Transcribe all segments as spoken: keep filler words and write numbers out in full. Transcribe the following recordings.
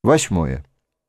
Восьмое.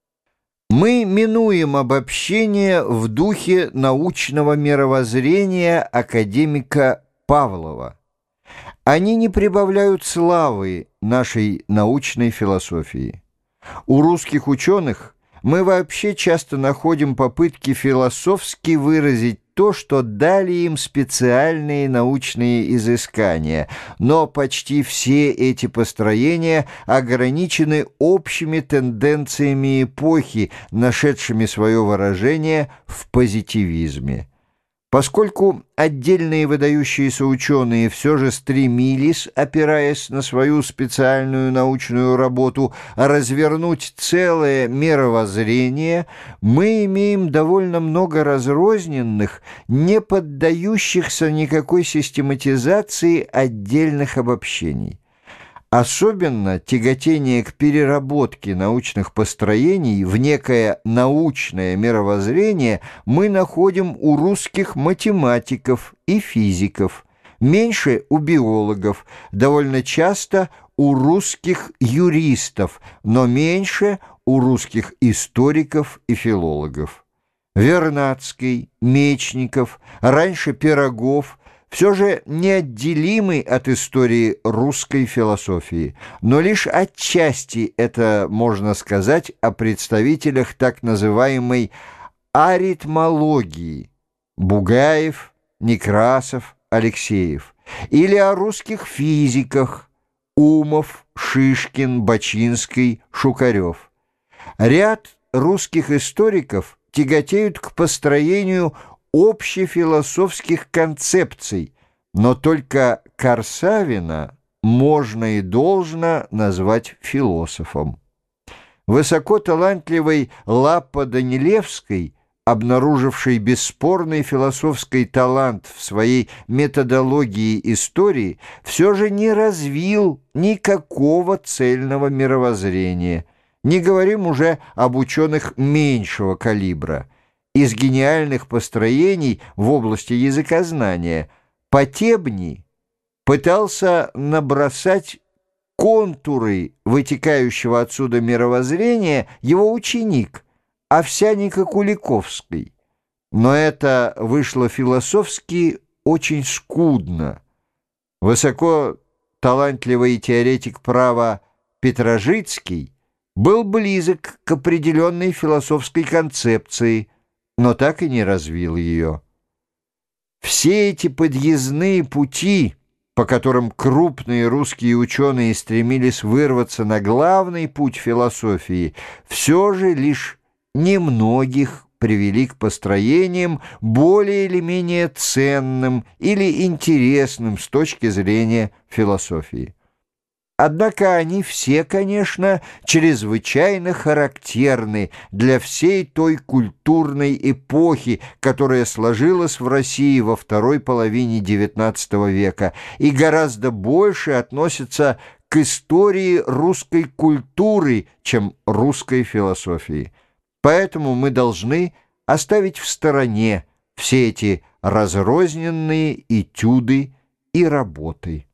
Мы минуем обобщение в духе научного мировоззрения академика Павлова. Они не прибавляют славы нашей научной философии. У русских ученых мы вообще часто находим попытки философски выразить то, что дали им специальные научные изыскания, но почти все эти построения ограничены общими тенденциями эпохи, нашедшими свое выражение в позитивизме. Поскольку отдельные выдающиеся ученые все же стремились, опираясь на свою специальную научную работу, развернуть целое мировоззрение, мы имеем довольно много разрозненных, не поддающихся никакой систематизации отдельных обобщений. Особенно тяготение к переработке научных построений в некое научное мировоззрение мы находим у русских математиков и физиков, меньше у биологов, довольно часто у русских юристов, но меньше у русских историков и филологов. Вернадский, Мечников, раньше Пирогов – все же неотделимы от истории русской философии, но лишь отчасти это можно сказать о представителях так называемой аритмологии Бугаев, Некрасов, Алексеев, или о русских физиках Умов, Шишкин, Бачинский, Шукарев. Ряд русских историков тяготеют к построению общефилософских концепций, но только Корсавина можно и должно назвать философом. Высоко талантливый Лаппо Данилевский, обнаруживший бесспорный философский талант в своей методологии истории, все же не развил никакого цельного мировоззрения. Не говорим уже об ученых меньшего калибра. Из гениальных построений в области языкознания Потебни пытался набросать контуры вытекающего отсюда мировоззрения его ученик Овсяника Куликовский. Но это вышло философски очень скудно. Высоко талантливый теоретик права Петрожицкий был близок к определенной философской концепции, но так и не развил ее. Все эти подъездные пути, по которым крупные русские ученые стремились вырваться на главный путь философии, все же лишь немногих привели к построениям более или менее ценным или интересным с точки зрения философии. Однако они все, конечно, чрезвычайно характерны для всей той культурной эпохи, которая сложилась в России во второй половине девятнадцатого века и гораздо больше относятся к истории русской культуры, чем русской философии. Поэтому мы должны оставить в стороне все эти разрозненные этюды и работы.